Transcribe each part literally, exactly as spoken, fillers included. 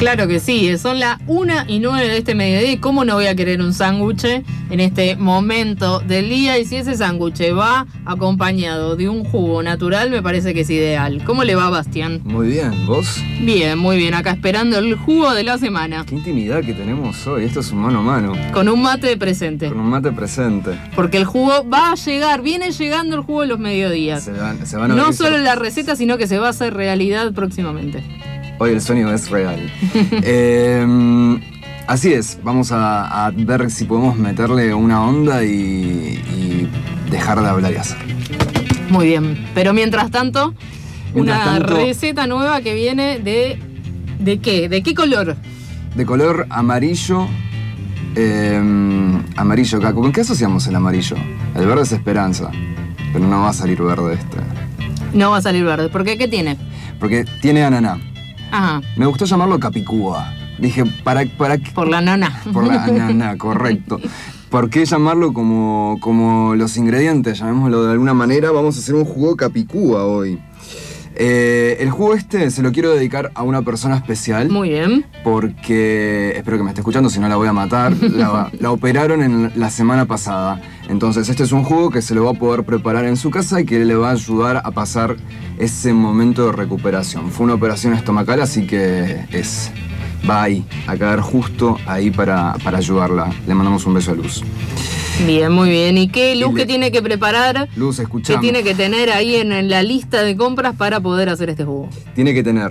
Claro que sí, son las una y nueve de este mediodía y cómo no voy a querer un sándwich en este momento del día, y si ese sándwich va acompañado de un jugo natural me parece que es ideal. ¿Cómo le va, Bastián? Muy bien, ¿vos? Bien, muy bien, acá esperando el jugo de la semana. Qué intimidad que tenemos hoy, esto es un mano a mano. Con un mate presente. Con un mate presente. Porque el jugo va a llegar, viene llegando el jugo de los mediodías. Se van, se van a no ver solo esos... la receta, sino que se va a hacer realidad próximamente. Hoy el sueño es real. eh, así es, vamos a, a ver si podemos meterle una onda y, y dejar de hablar y hacer. Muy bien, pero mientras tanto, mientras una tanto, receta nueva que viene de... ¿De qué? ¿De qué color? De color amarillo. Eh, amarillo, Caco. ¿Con qué asociamos el amarillo? El verde es esperanza, pero no va a salir verde este. No va a salir verde. ¿Por qué? ¿Qué tiene? Porque tiene ananá. Ajá. Me gustó llamarlo capicúa. Dije, ¿para, para qué? Por la nana. Por la ananá, correcto. ¿Por qué llamarlo como, como los ingredientes? Llamémoslo de alguna manera. Vamos a hacer un jugo capicúa hoy. Eh, el jugo este se lo quiero dedicar a una persona especial. Muy bien. Porque, espero que me esté escuchando, si no la voy a matar. La, la operaron en la semana pasada. Entonces este es un jugo que se lo va a poder preparar en su casa y que le va a ayudar a pasar ese momento de recuperación. Fue una operación estomacal, así que es, va ahí, a caer justo ahí para, para ayudarla. Le mandamos un beso a Luz. Bien, muy bien. ¿Y qué Luz Y le... que tiene que preparar? Luz, escuchame. ¿Qué tiene que tener ahí en, en la lista de compras para poder hacer este jugo? Tiene que tener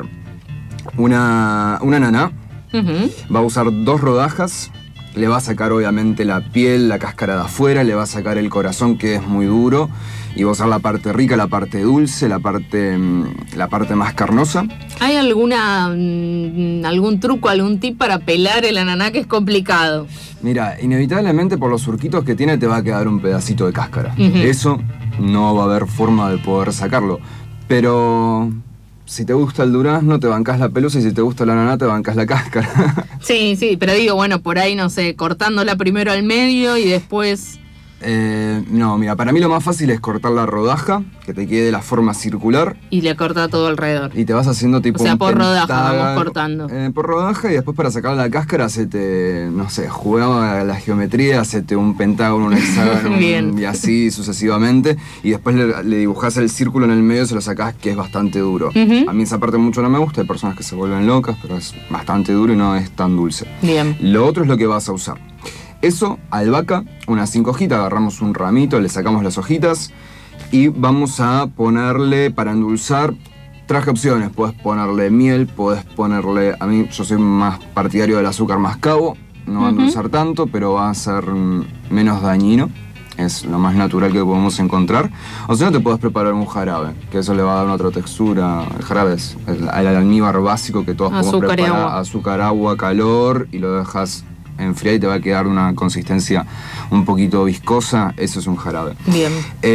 una, una ananá. Uh-huh. Va a usar dos rodajas. Le va a sacar obviamente la piel, la cáscara de afuera, le va a sacar el corazón, que es muy duro, y va a usar la parte rica, la parte dulce, la parte, la parte más carnosa. ¿Hay alguna algún truco, algún tip para pelar el ananá, que es complicado? Mira, inevitablemente por los surquitos que tiene te va a quedar un pedacito de cáscara. Uh-huh. Eso no va a haber forma de poder sacarlo, pero... Si te gusta el durazno, te bancás la pelusa, y si te gusta la ananá, te bancás la cáscara. Sí, sí, pero digo, bueno, por ahí, no sé, cortándola primero al medio y después... Eh, no, mira, para mí lo más fácil es cortar la rodaja, que te quede la forma circular. Y le corta todo alrededor. Y te vas haciendo tipo o sea, un por rodaja pentágono, vamos cortando. Eh, por rodaja, y después para sacar la cáscara se te, no sé, jugaba la geometría, se te un pentágono, un hexágono, Bien. y así sucesivamente. Y después le, le dibujás el círculo en el medio y se lo sacás, que es bastante duro. Uh-huh. A mí esa parte mucho no me gusta, hay personas que se vuelven locas, pero es bastante duro y no es tan dulce. Bien. Lo otro es lo que vas a usar. Eso, albahaca, unas cinco hojitas, agarramos un ramito, le sacamos las hojitas y vamos a ponerle, para endulzar, traje opciones. Podés ponerle miel, podés ponerle, a mí yo soy más partidario del azúcar mascabo, no va a endulzar uh-huh. tanto, pero va a ser menos dañino. Es lo más natural que podemos encontrar. O sea, no te podés preparar un jarabe, que eso le va a dar una otra textura. El jarabe es el, el almíbar básico que todos azúcar podemos preparar. Agua. Azúcar, agua, calor, y lo dejas enfriar y te va a quedar una consistencia un poquito viscosa. Eso es un jarabe. Bien.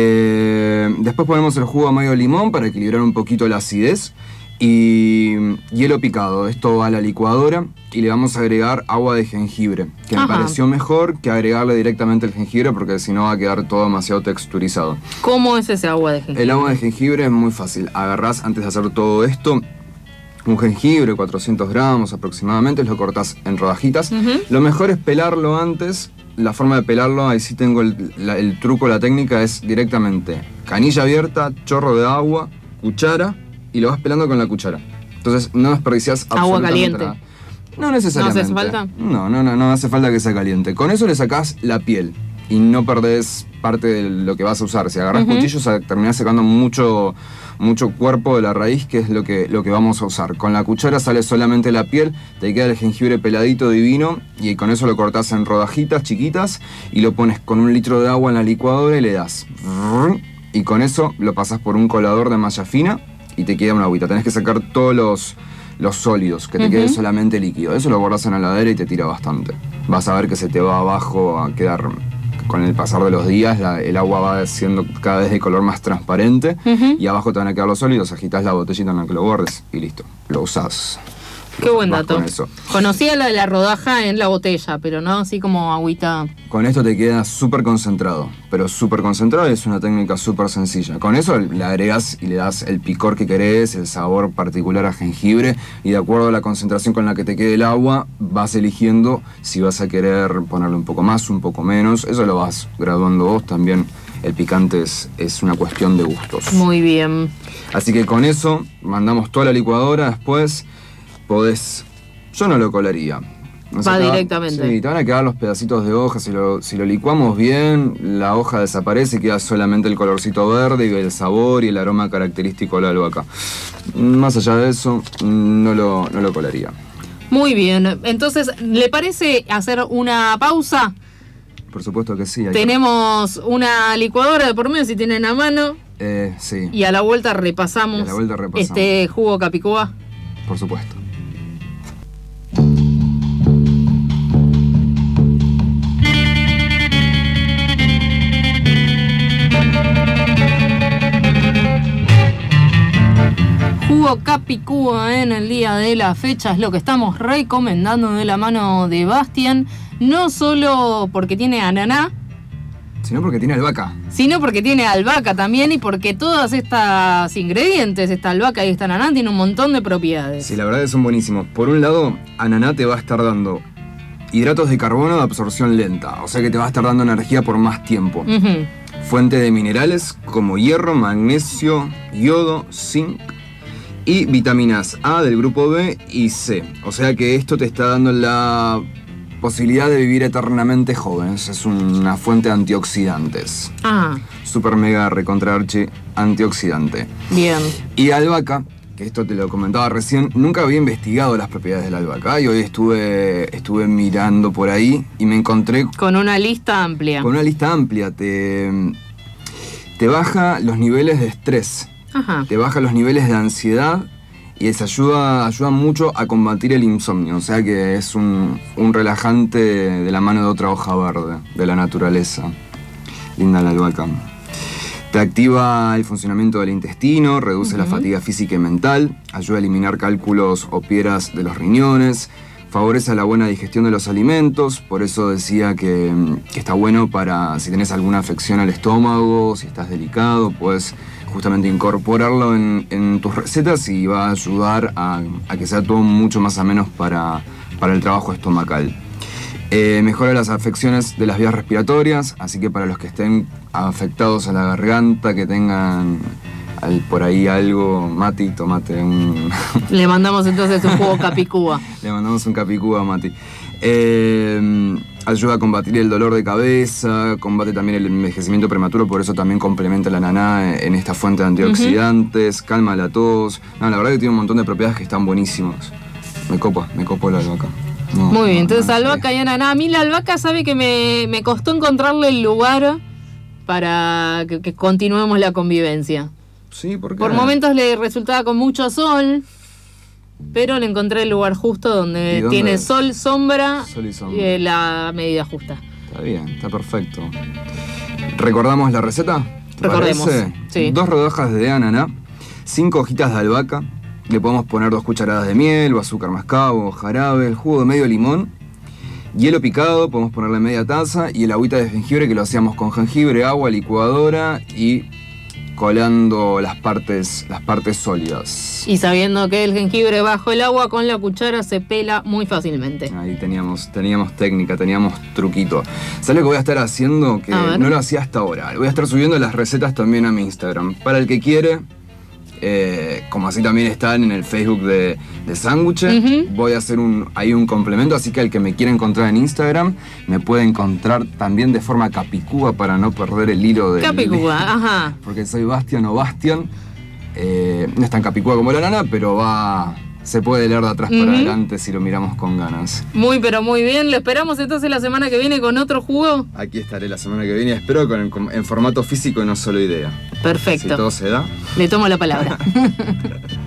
Eh, después ponemos el jugo a medio limón para equilibrar un poquito la acidez. Y hielo picado. Esto va a la licuadora y le vamos a agregar agua de jengibre, que Ajá. me pareció mejor que agregarle directamente el jengibre, porque si no va a quedar todo demasiado texturizado. ¿Cómo es ese agua de jengibre? El agua de jengibre es muy fácil. Agarrás, antes de hacer todo esto, un jengibre, cuatrocientos gramos aproximadamente, lo cortás en rodajitas. Uh-huh. Lo mejor es pelarlo antes. La forma de pelarlo, ahí sí tengo el, la, el truco, la técnica es directamente canilla abierta, chorro de agua, cuchara, y lo vas pelando con la cuchara. Entonces no desperdiciás agua caliente. Nada. No necesariamente. ¿No hace falta? No, no, no, no hace falta que sea caliente. Con eso le sacás la piel y no perdés parte de lo que vas a usar. Si agarrás uh-huh. cuchillos, terminás sacando mucho, mucho cuerpo de la raíz, que es lo que, lo que vamos a usar. Con la cuchara sale solamente la piel, te queda el jengibre peladito divino, y con eso lo cortás en rodajitas chiquitas y lo pones con un litro de agua en la licuadora y le das. Y con eso lo pasás por un colador de malla fina y te queda una agüita. Tenés que sacar todos los, los sólidos, que te uh-huh. quede solamente líquido. Eso lo guardás en la heladera y te tira bastante. Vas a ver que se te va abajo a quedar... Con el pasar de los días, la, el agua va siendo cada vez de color más transparente uh-huh. y abajo te van a quedar los sólidos, agitás la botellita en la que lo guardes y listo, lo usás. Qué buen Vas dato. con eso. Conocía la de la rodaja en la botella, pero no así como agüita. Con esto te queda súper concentrado, pero súper concentrado es una técnica súper sencilla. Con eso le agregas y le das el picor que querés, el sabor particular a jengibre, y de acuerdo a la concentración con la que te quede el agua, vas eligiendo si vas a querer ponerle un poco más, un poco menos. Eso lo vas graduando vos también. El picante es, es una cuestión de gustos. Muy bien. Así que con eso mandamos toda la licuadora, después podés... Yo no lo colaría. No sé, Va te va- directamente. Sí, te van a quedar los pedacitos de hoja. Si lo, si lo licuamos bien, la hoja desaparece, queda solamente el colorcito verde y el sabor y el aroma característico de la albahaca. Más allá de eso, no lo, no lo colaría. Muy bien. Entonces, ¿le parece hacer una pausa? Por supuesto que sí. hay que- Tenemos una licuadora de por medio, si tienen a mano. Eh, sí, Y a la vuelta repasamos, Y a la vuelta repasamos. este jugo capicúa. por supuesto. Jugo capicúa en el día de la fecha es lo que estamos recomendando de la mano de Bastian. No solo porque tiene ananá, Sino porque tiene albahaca. sino porque tiene albahaca también y porque todas estas ingredientes, esta albahaca y esta ananá, tienen un montón de propiedades. Sí, la verdad que son buenísimos. Por un lado, ananá te va a estar dando hidratos de carbono de absorción lenta, o sea que te va a estar dando energía por más tiempo. Ujú. Fuente de minerales como hierro, magnesio, yodo, zinc y vitaminas A del grupo B y C. O sea que esto te está dando la posibilidad de vivir eternamente joven. Es una fuente de antioxidantes. Ah, Super mega recontra archi antioxidante. bien. Y albahaca, que esto te lo comentaba recién, nunca había investigado las propiedades de la albahaca y hoy estuve, estuve mirando por ahí y me encontré Con una lista amplia. con una lista amplia. Te, te baja los niveles de estrés, Ajá. te baja los niveles de ansiedad y se ayuda, ayuda mucho a combatir el insomnio. O sea que es un, un relajante de la mano de otra hoja verde, de la naturaleza. Linda la albahaca. Te activa el funcionamiento del intestino, reduce la fatiga física y mental, ayuda a eliminar cálculos o piedras de los riñones, favorece la buena digestión de los alimentos, por eso decía que, que está bueno para si tenés alguna afección al estómago, si estás delicado, puedes justamente incorporarlo en, en tus recetas y va a ayudar a, a que sea todo mucho más ameno para, para el trabajo estomacal. Eh, mejora las afecciones de las vías respiratorias, así que para los que estén afectados a la garganta, que tengan al- por ahí algo, Mati, tomate un... Le mandamos entonces un jugo capicúa. Le mandamos un capicúa a Mati. Eh, ayuda a combatir el dolor de cabeza, combate también el envejecimiento prematuro, por eso también complementa la ananá en esta fuente de antioxidantes, calma la tos. No, la verdad que tiene un montón de propiedades que están buenísimas. Me copa, me copa la albahaca. No, Muy bien, no, entonces no, albahaca y ananá. A mí la albahaca sabe que me, me costó encontrarle el lugar para que, que continuemos la convivencia. Sí, porque Por momentos le resultaba con mucho sol, pero le encontré el lugar justo donde ¿Y dónde tiene es? sol, sombra, Sol y sombra. y eh, la medida justa. Está bien, está perfecto. ¿Recordamos la receta? ¿Te Recordemos, parece? sí. Dos rodajas de ananá, cinco hojitas de albahaca, le podemos poner dos cucharadas de miel o azúcar mascabo, o jarabe, el jugo de medio limón, hielo picado, podemos ponerle media taza y el agüita de jengibre que lo hacíamos con jengibre, agua, licuadora y colando las partes, las partes sólidas. Y sabiendo que el jengibre bajo el agua con la cuchara se pela muy fácilmente. Ahí teníamos, teníamos técnica, teníamos truquito. ¿Sabes lo que voy a estar haciendo? Que A ver. no lo hacía hasta ahora. Voy a estar subiendo las recetas también a mi Instagram. Para el que quiere, eh, como así también están en el Facebook de, de Sándwiches, Ujú. voy a hacer un, ahí un complemento. Así que el que me quiera encontrar en Instagram, me puede encontrar también de forma capicúa para no perder el hilo de... Capicúa, ajá. Porque soy Bastian o Bastian. Eh, no es tan capicúa como la nana, pero va... Se puede leer de atrás Ujú. para adelante si lo miramos con ganas. Muy, pero muy bien. Lo esperamos entonces la semana que viene con otro jugo. Aquí estaré la semana que viene, espero con, con- en formato físico y no solo idea. Si Perfecto. todo se da. Le tomo la palabra.